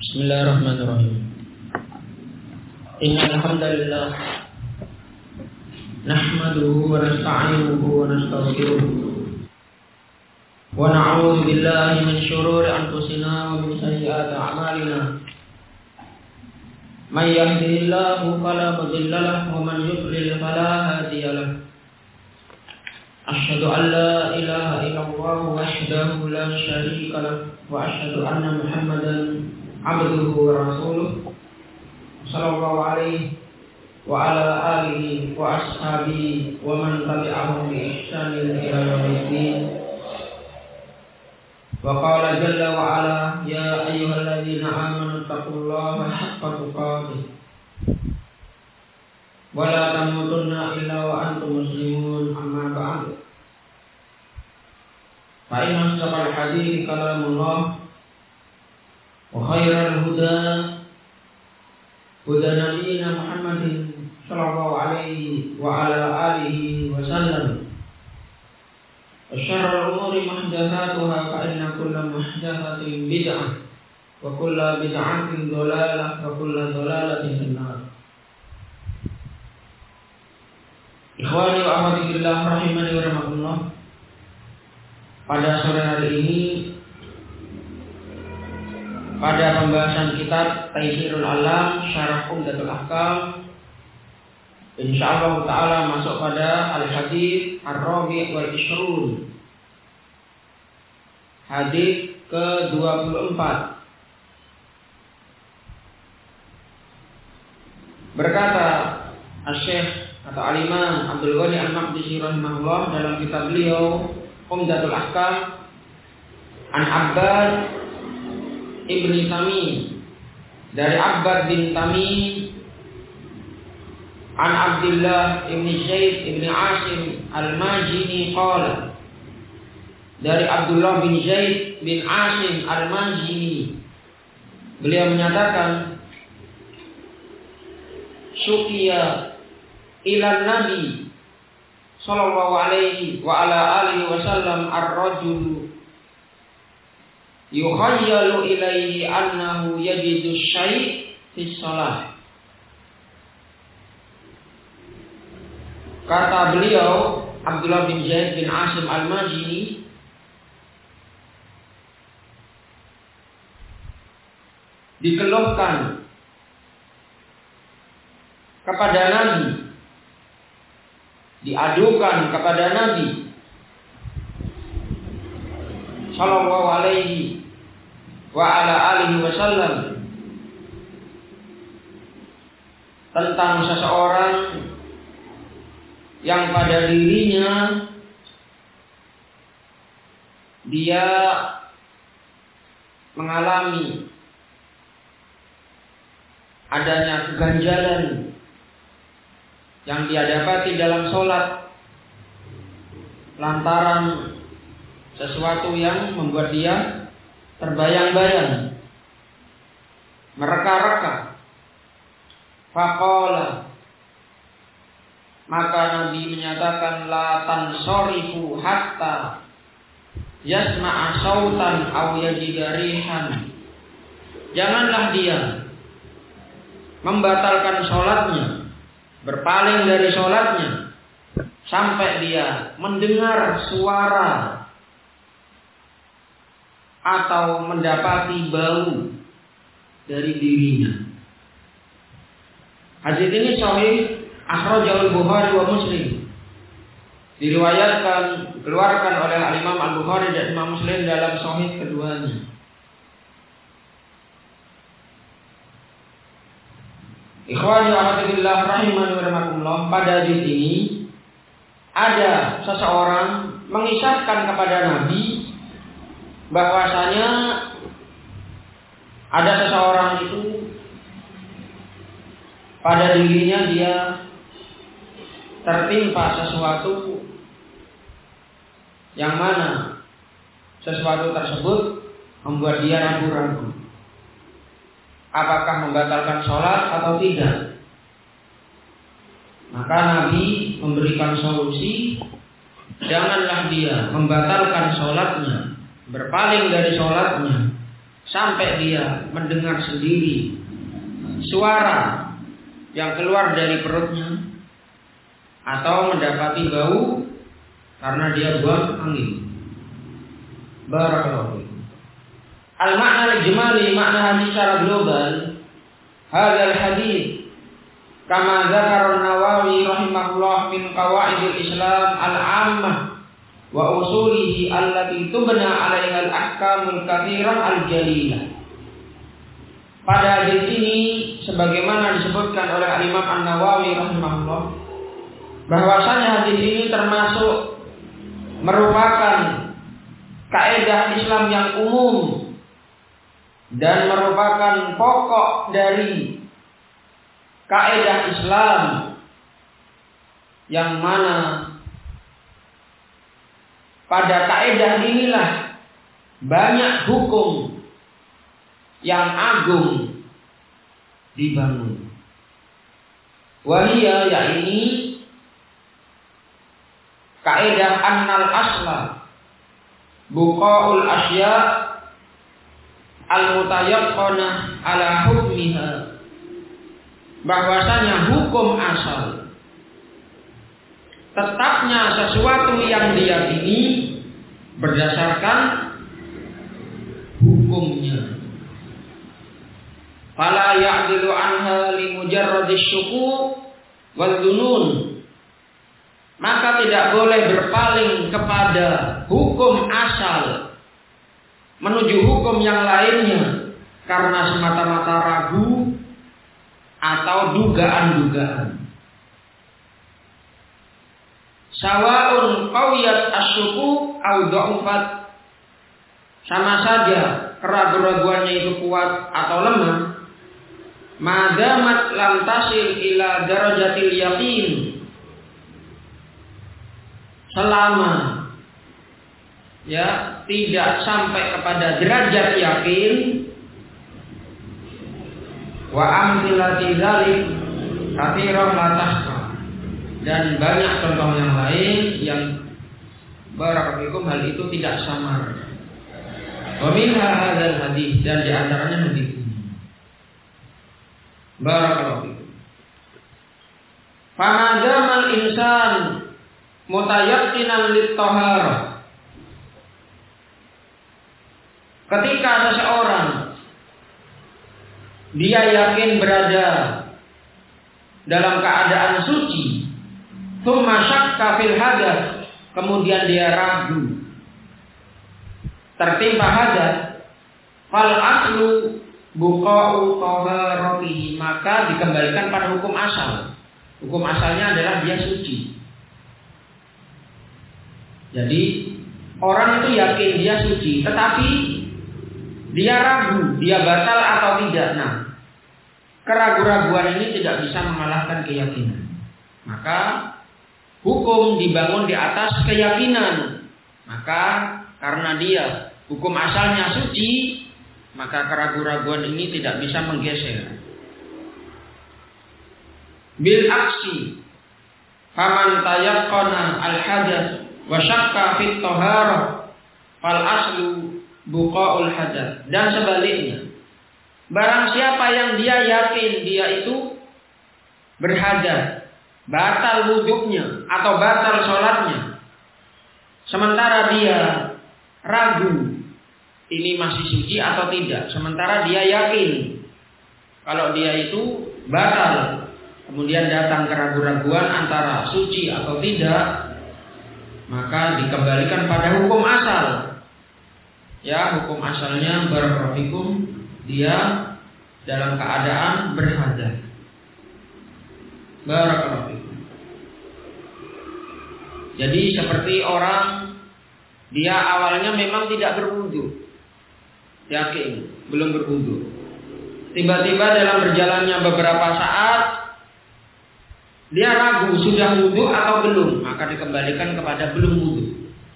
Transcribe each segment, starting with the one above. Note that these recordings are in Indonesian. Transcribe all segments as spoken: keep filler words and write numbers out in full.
Bismillahirrahmanirrahim. Innal hamdalillah nahmaduhu wa nasta'inuhu wa nastaghfiruh wa na'udzu billahi min shururi anfusina wa min sayyiati a'malina. May yahdihillahu fala mudilla lahu wa man yudlil fala hadiya lahu. Asyhadu an la ilaha illallah wahdahu la syarika lahu wa asyhadu anna Muhammadan abduhu wa rasuluh sallallahu alaihi wa ala alihi wa ashabihi wa man tabi'ahum bi ihsanin ila yaumiddin. Wa qala jalla wa ala ya ayyuhalladzina amanu taqullaha haqqa tuqatih wa la tamutunna illa wa antum muslimun. Amma ba'du. Fa inna asdaqal hadithi kalamullah wa khairal huda huda nabiyyina Muhammadin sallallahu alaihi wa ala alihi wa sallam. Wa syarrul umuri muhdatsatuha fa inna kulla muhdatsatin bid'ah wa kulla bid'atin dhalalah wa kulla dhalalatin finnar. Ikhwani wa akhwati fillah rahimani wa rahmatullah. Pada sore hari ini, pada pembahasan kitab Taysirul Alam Syarah Umdatul Ahkam, insyaallah taala masuk pada al-hadits ar-rabi' wal ishrun, hadits ke dua puluh empat. Berkata Asy-Syaikh atau Al-Imam Abdul Ghani Al-Maqdisi rahimahullah dalam kitab beliau Umdatul Ahkam, an Abbad Ibni Tamim, dari Abbad bin Tamim, an Abdullah Ibni Zaid Ibni Asim Al-Majini qala, dari Abdullah bin Zaid bin Asim Al-Majini, beliau menyatakan, syukiya ilan Nabi sallallahu alaihi wa ala alihi wasallam ar-rajul yukhayyalu ilaihi annahu yajidu syai' fi shalah. Kata beliau Abdullah bin Zaid bin Asim Al-Majini, dikeluhkan kepada Nabi, diadukan kepada Nabi sallallahu alaihi wa ala alihi wasallam tentang seseorang yang pada dirinya dia mengalami adanya keganjalan yang dia dapati dalam sholat lantaran sesuatu yang membuat dia terbayang-bayang, mereka-reka. Faqala, maka Nabi menyatakan, la tansorifu hatta yasma'a sautan aw yajida rihan. Janganlah dia membatalkan sholatnya, berpaling dari sholatnya sampai dia mendengar suara atau mendapati bau dari dirinya. Hadis ini sahih, akhrajahul Bukhari wa Muslim. Diriwayatkan, dikeluarkan oleh Imam Al-Bukhari dan Imam Muslim dalam sahih keduanya. Ikhwani wa akhwati rahimani wa rahmatullah. Pada hadis ini ada seseorang mengisahkan kepada Nabi bahwasanya ada seseorang itu pada dirinya dia tertimpa sesuatu yang mana sesuatu tersebut membuat dia ragu-ragu apakah membatalkan sholat atau tidak. Maka Nabi memberikan solusi, janganlah dia membatalkan sholatnya, berpaling dari sholatnya sampai dia mendengar sendiri suara yang keluar dari perutnya atau mendapati bau karena dia buang angin. Barakallahu fikum. Al-makna al-ijmali, makna hadis secara global, hadzal hadis kama dzakara an-Nawawi rahimahullah min qawaidil Islam al-'ammah wa usulihi allati tubna 'alaiha al-ahkamul katsirah al-jalilah. Pada hadis ini sebagaimana disebutkan oleh Imam An-Nawawi rahimahullah, bahwasanya hadis ini termasuk merupakan kaidah Islam yang umum dan merupakan pokok dari kaidah Islam yang mana pada kaidah inilah banyak hukum yang agung dibangun. Wahia yakni kaidah annal asla buqaul asya al-mutayaqqanah ala hukmiha, bahwasanya hukum asal tetapnya sesuatu yang diyakini berdasarkan hukumnya. Fala ya'dilu anha li mujarradis syukuk wal dunun, maka tidak boleh berpaling kepada hukum asal menuju hukum yang lainnya karena semata-mata ragu atau dugaan-dugaan. Sawaun qawiyat asyuku au dha'ufat, sama saja keraguan-raguannya itu kuat atau lemah, madamat lam tasil ila darajatil yaqin, selama ya tidak sampai kepada derajat yakin. Wa amthilati dzalik katsiran la tahsa, dan banyak contoh yang lain yang barakallahu hal itu tidak samar. Wa minha hadzal hadis, dan di antaranya hadis ini. Barakallahu fikum. Fa madzamal insan mutayaqqinan lit-taharah, ketika seseorang dia yakin berada dalam keadaan suci, tsumma syakka fil hadath, kemudian dia ragu tertimpa hadath, fal aslu buqa'u taharatihi, maka dikembalikan pada hukum asal. Hukum asalnya adalah dia suci. Jadi orang itu yakin dia suci, tetapi dia ragu, dia batal atau tidak. Nah, keraguan-raguan ini tidak bisa mengalahkan keyakinan. Maka hukum dibangun di atas keyakinan. Maka karena dia hukum asalnya suci, maka keraguan-raguan ini tidak bisa menggeser. Bil aksi, faman tayaqqana al-hadath wa syakka fit taharah fal aslu buqaul hadath. Dan sebaliknya, barang siapa yang dia yakin dia itu berhadas, batal wuduknya atau batal sholatnya, sementara dia ragu ini masih suci atau tidak, sementara dia yakin kalau dia itu batal, kemudian datang keraguan-raguan antara suci atau tidak, maka dikembalikan pada hukum asal. Ya, hukum asalnya barakallahu fikum, dia dalam keadaan berhadas. Barakallahu fikum. Jadi seperti orang dia awalnya memang tidak berwudu, yakin belum berwudu. Tiba-tiba dalam berjalannya beberapa saat dia ragu sudah wudu atau belum, maka dikembalikan kepada belum wudu.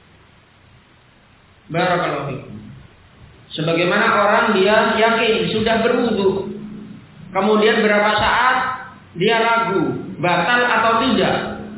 Barakallahu fikum. Sebagaimana orang dia yakin sudah berwudu, kemudian berapa saat dia ragu batal atau tidak,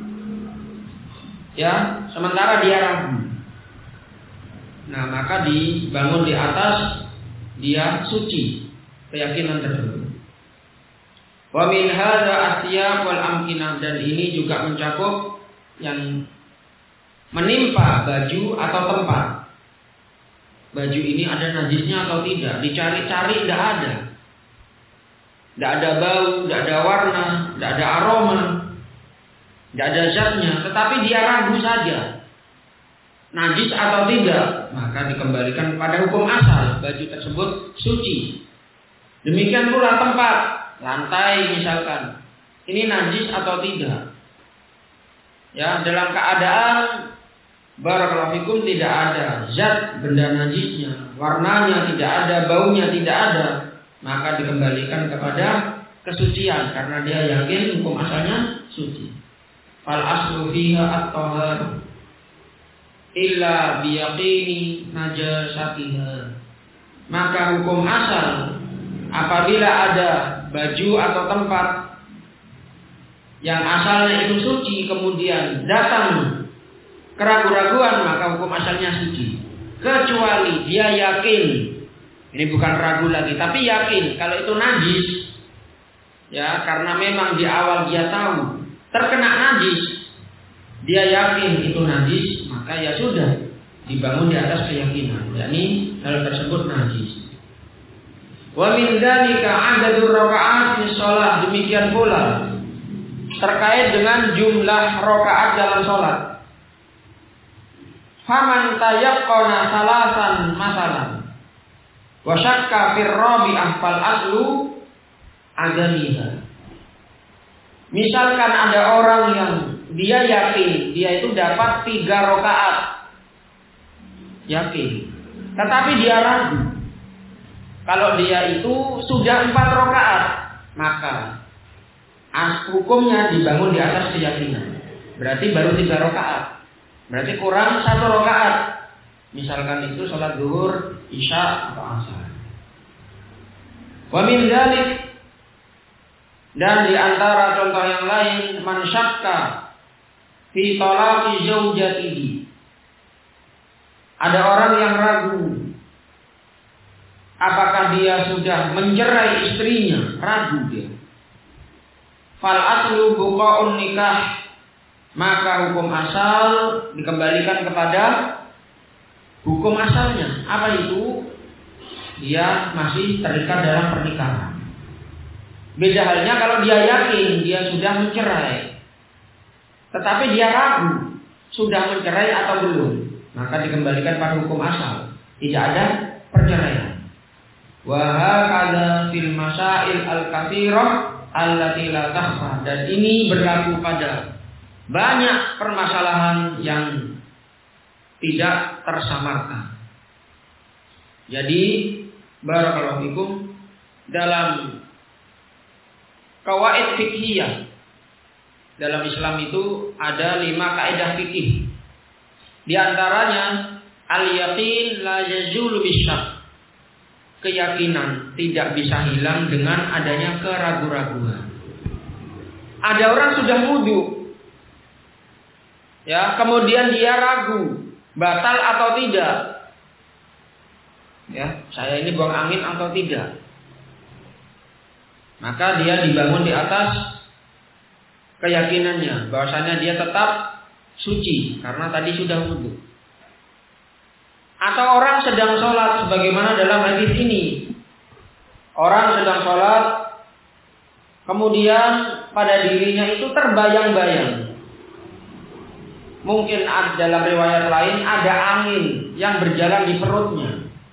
ya, sementara dia ragu. Nah, maka dibangun di atas dia suci, keyakinan tersebut. Wa min hadza asyab wal amkinah, dan ini juga mencakup yang menimpa baju atau tempat. Baju ini ada najisnya atau tidak, dicari-cari tidak ada. Tidak ada bau, tidak ada warna, tidak ada aroma, tidak ada zatnya, tetapi dia ragu saja najis atau tidak, maka dikembalikan kepada hukum asal, baju tersebut suci. Demikian pula tempat, lantai misalkan, ini najis atau tidak. Ya, dalam keadaan barakallahu fikum tidak ada zat benda najisnya, warnanya tidak ada, baunya tidak ada, maka dikembalikan kepada kesucian karena dia yakin hukum asalnya suci. Fal aslu fiha at-tahar illa biyaqini najasatiha. Maka hukum asal apabila ada baju atau tempat yang asalnya itu suci kemudian datang keraguan-raguan, maka hukum asalnya suci. Kecuali dia yakin, ini bukan ragu lagi, tapi yakin kalau itu najis. Ya, karena memang di awal dia tahu terkena najis, dia yakin itu najis, maka ya sudah dibangun di atas keyakinan, yakni hal tersebut najis. Wa min dzalika adadur rakaat fi shalah, demikian pula terkait dengan jumlah rakaat dalam salat. Faman tayaqqana salasan masalan wa syakka fir rabi'ah fal aslu adamiha. Misalkan ada orang yang dia yakin dia itu dapat tiga rakaat, yakin, tetapi dia ragu kalau dia itu sudah empat rakaat, maka as hukumnya dibangun di atas keyakinan. Berarti baru tiga rakaat, berarti kurang satu rakaat. Misalkan itu sholat zuhur, isya atau asar. Wa min dzalik, dan di antara contoh yang lain, man syakka fi talaqi zaujatihi. Ada orang yang ragu apakah dia sudah mencerai istrinya, ragu dia. Fal aslu buqa'un nikah, maka hukum asal dikembalikan kepada hukum asalnya. Apa itu? Dia masih terikat dalam pernikahan. Beda halnya kalau dia yakin dia sudah mencerai, tetapi dia ragu sudah mencerai atau belum, maka dikembalikan pada hukum asal, tidak ada perceraian. Wa hakadha fil masail al-katsirah allati la takhfa, dan ini berlaku pada banyak permasalahan yang tidak tersamarkan. Jadi barakallahu fikum, dalam qawaid fiqhiyah dalam Islam itu ada lima kaidah fikih. Di antaranya al-yaqin la yazulu bisyak, keyakinan tidak bisa hilang dengan adanya keraguan-raguan. Ada orang sudah wudu, ya, kemudian dia ragu batal atau tidak. Ya, saya ini buang angin atau tidak. Maka dia dibangun di atas keyakinannya bahwasanya dia tetap suci karena tadi sudah wudu. Atau orang sedang sholat sebagaimana dalam hadis ini. Orang sedang sholat, kemudian pada dirinya itu terbayang-bayang. Mungkin dalam riwayat lain ada angin yang berjalan di perutnya.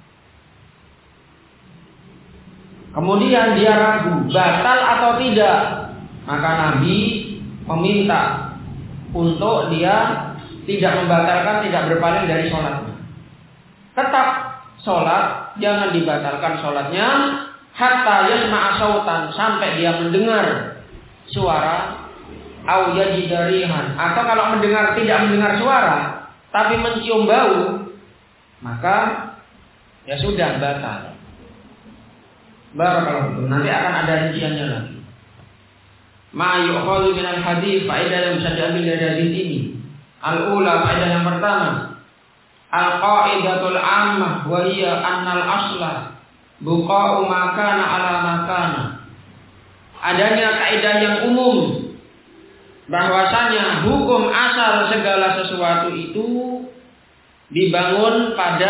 Kemudian dia ragu batal atau tidak. Maka Nabi meminta untuk dia tidak membatalkan, tidak berpaling dari sholatnya. Tetap sholat, jangan dibatalkan sholatnya hatta yasma'a sautan, sampai dia mendengar suara, au yajidarihan, atau kalau mendengar tidak mendengar suara tapi mencium bau, maka ya sudah batal. Barakallahu, nanti akan ada rinciannya lagi. Ma yu'khadhu minal hadis, faedah yang bisa diambil dari hadis ini. Al-ula, faedah yang pertama, al-qaidatul ammah wa hiya annal asla buqa'u makana ala makana. Adanya kaidah yang umum bahwasanya hukum asal segala sesuatu itu dibangun pada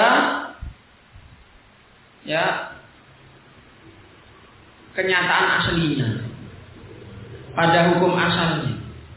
ya kenyataan aslinya, pada hukum asalnya.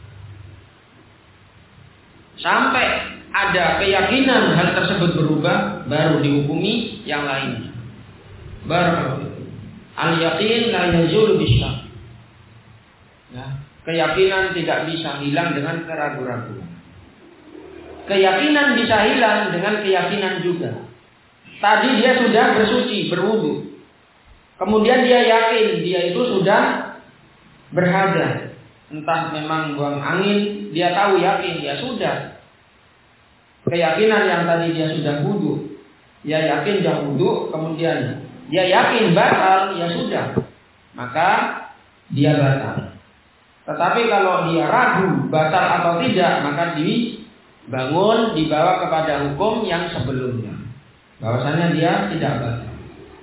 Sampai ada keyakinan hal tersebut berubah, baru dihukumi yang lainnya. Barakallahu. Al-yaqin la yazulu bisyak. Ya, keyakinan tidak bisa hilang dengan keraguan-raguan. Keyakinan bisa hilang dengan keyakinan juga. Tadi dia sudah bersuci, berwudu. Kemudian dia yakin dia itu sudah berhadas. Entah memang buang angin, dia tahu yakin, ya sudah. Keyakinan yang tadi dia sudah wudu, dia yakin dia wudu, kemudian dia yakin batal, ya sudah. Maka dia batal. Tetapi kalau dia ragu batal atau tidak, maka dibangun, dibawa kepada hukum yang sebelumnya. Bahwasanya dia tidak batal.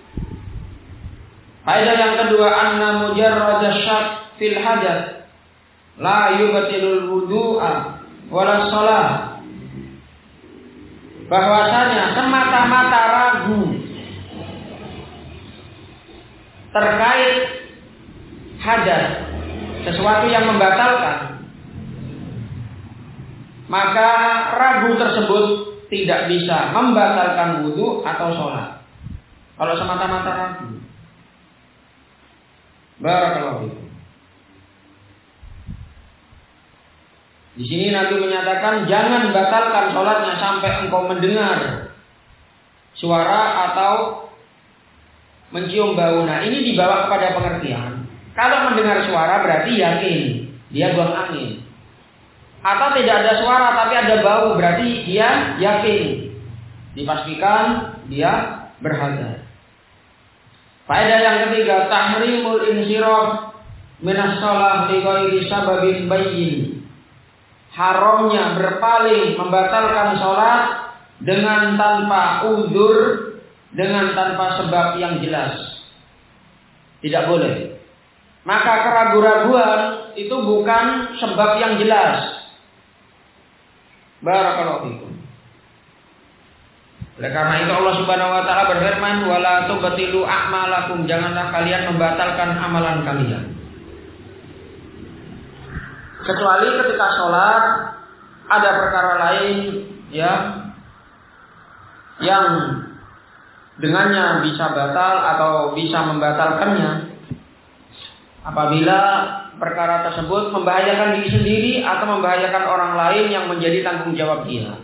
Faedah yang kedua, anna mujarrad syak fil hadats la yubtilul wudu'a wala shalah. Bahwasanya semata-mata ragu terkait hadas, sesuatu yang membatalkan, maka ragu tersebut tidak bisa membatalkan wudu atau sholat. Kalau semata-mata ragu. Barakallahu fikum. Di sini Nabi menyatakan jangan batalkan sholatnya sampai engkau mendengar suara atau mencium bau. Nah, ini dibawa kepada pengertian. Kalau mendengar suara berarti yakin dia buang angin. Atau tidak ada suara tapi ada bau berarti dia yakin. Dipastikan dia berhadas. Faedah yang ketiga, tahrimul insiraf minas shalah li ghairi sababin bayyin. Haramnya berpaling, membatalkan sholat dengan tanpa uzur, dengan tanpa sebab yang jelas. Tidak boleh. Maka keraguan-raguan itu bukan sebab yang jelas. Barakallahu fikum. Oleh karena itu Allah Subhanahu wa taala berfirman, "Wala tubtilu a'malakum." Janganlah kalian membatalkan amalan kalian. Kecuali ketika sholat ada perkara lain ya yang dengannya bisa batal atau bisa membatalkannya. Apabila perkara tersebut membahayakan diri sendiri atau membahayakan orang lain yang menjadi tanggung jawab dia.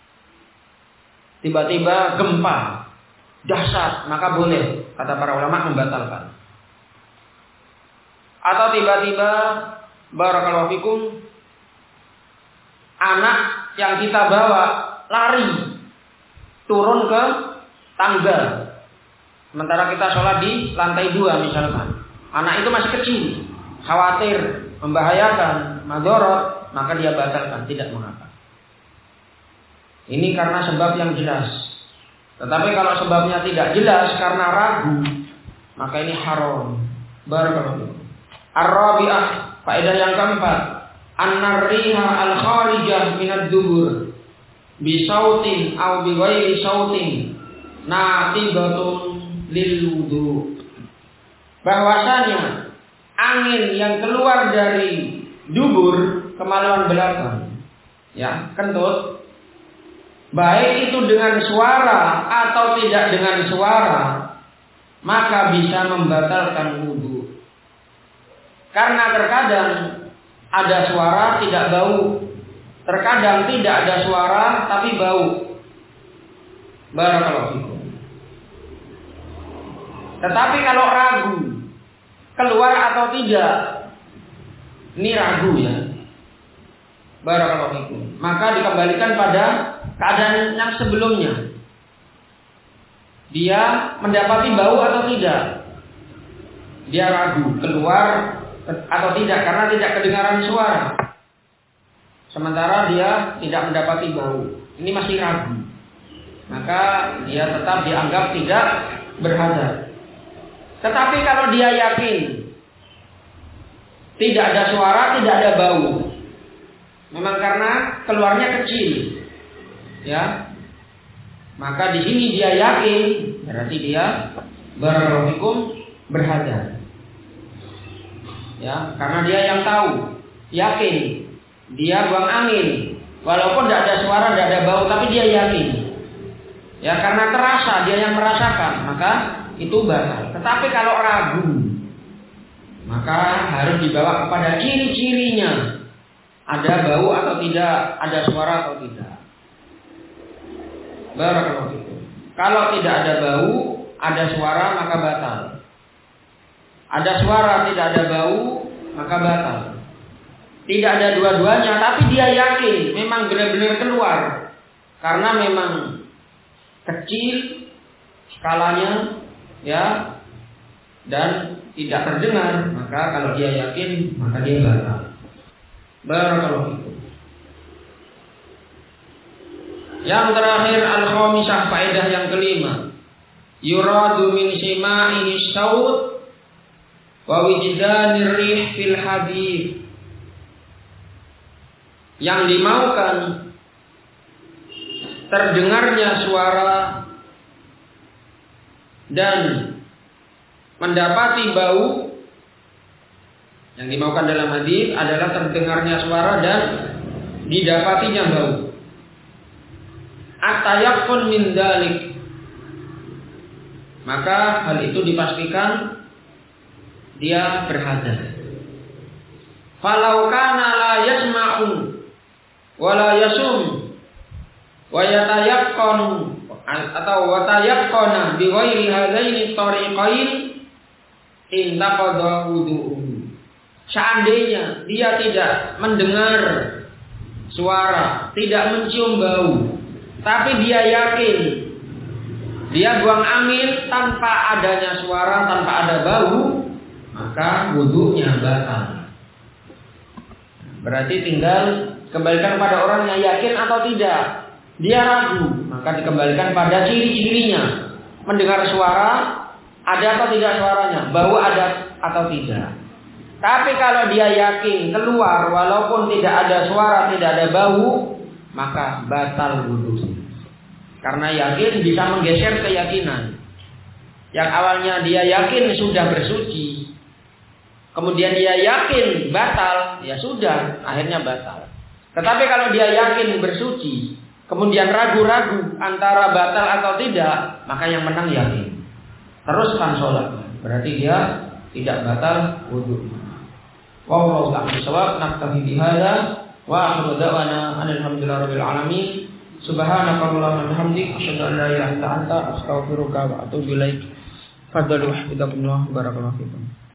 Tiba-tiba gempa dahsyat, maka boleh kata para ulama membatalkan. Atau tiba-tiba barakallahu fikum anak yang kita bawa lari turun ke tangga, sementara kita sholat di lantai dua misalkan. Anak itu masih kecil, khawatir membahayakan, madorot, maka dia batalkan, tidak mengapa. Ini karena sebab yang jelas. Tetapi kalau sebabnya tidak jelas karena ragu, maka ini haram. Barakallahu. Ar-rabi'ah, faedah yang keempat, an-riha al-kharijah minad dubur bi sautin aw bi ghairi sautin natibatun lil wudu. Bahwasanya angin yang keluar dari dubur, kemaluan belakang, ya, kentut, baik itu dengan suara atau tidak dengan suara, maka bisa membatalkan wudu. Karena terkadang ada suara tidak bau, terkadang tidak ada suara tapi bau. Barakallahu fikum. Tetapi kalau ragu keluar atau tidak, ini ragu ya. Barakallahu fikum. Maka dikembalikan pada keadaan yang sebelumnya. Dia mendapati bau atau tidak? Dia ragu keluar atau tidak karena tidak kedengaran suara. Sementara dia tidak mendapati bau. Ini masih ragu. Maka dia tetap dianggap tidak berhadas. Tetapi kalau dia yakin tidak ada suara, tidak ada bau, memang karena keluarnya kecil, ya, maka di sini dia yakin, berarti dia berhukum berhadar, ya, karena dia yang tahu, yakin, dia buang angin, walaupun tidak ada suara, tidak ada bau, tapi dia yakin, ya, karena terasa, dia yang merasakan, maka itu batal. Tetapi kalau ragu, maka harus dibawa kepada ciri-cirinya. Ada bau atau tidak, ada suara atau tidak. Barakallahu fikum. Kalau tidak ada bau, ada suara, maka batal. Ada suara, tidak ada bau, maka batal. Tidak ada dua-duanya, tapi dia yakin memang benar-benar keluar. Karena memang kecil skalanya, ya, dan tidak terdengar, maka kalau dia yakin, maka dia batal. Barakallahu fikum. Yang terakhir, al-khamisah, faedah yang kelima. Yuradu min sima'ihi saut wa wijdanir rih fil hadith. Yang dimaukan terdengarnya suara dan mendapati bau. Yang dimaukan dalam hadis adalah terdengarnya suara dan didapatinya bau. At-tayaqqun min dzalik. Maka hal itu dipastikan dia berhadas. Falau kana la yasma'u wa la yasum wa yatayaqqan atau wa tayaqqana bi ghairi hadaini tariqain intaqada wudu'uhu. Seandainya dia tidak mendengar suara, tidak mencium bau, tapi dia yakin dia buang angin tanpa adanya suara, tanpa ada bau, maka wudunya batal. Berarti tinggal kembalikan pada orang yang yakin atau tidak. Dia ragu, maka dikembalikan pada ciri-cirinya. Mendengar suara, ada atau tidak suaranya, bau ada atau tidak. Tapi kalau dia yakin keluar walaupun tidak ada suara, tidak ada bau, maka batal wudu. Karena yakin bisa menggeser keyakinan. Yang awalnya dia yakin sudah bersuci, kemudian dia yakin batal, ya sudah, akhirnya batal. Tetapi kalau dia yakin bersuci, kemudian ragu-ragu antara batal atau tidak, maka yang menang yakin. Teruskan sholatnya, berarti dia tidak batal wudu. Wallahu ta'ala bishawab. Naktafi bihadza wa akhiru da'wana alhamdulillahirabbil alamin. Subhanakallahumma wa bihamdika asyhadu an la ilaha illa anta astaghfiruka wa atubu ilaik. Fadlu hafizakumullah barakallahu fikum.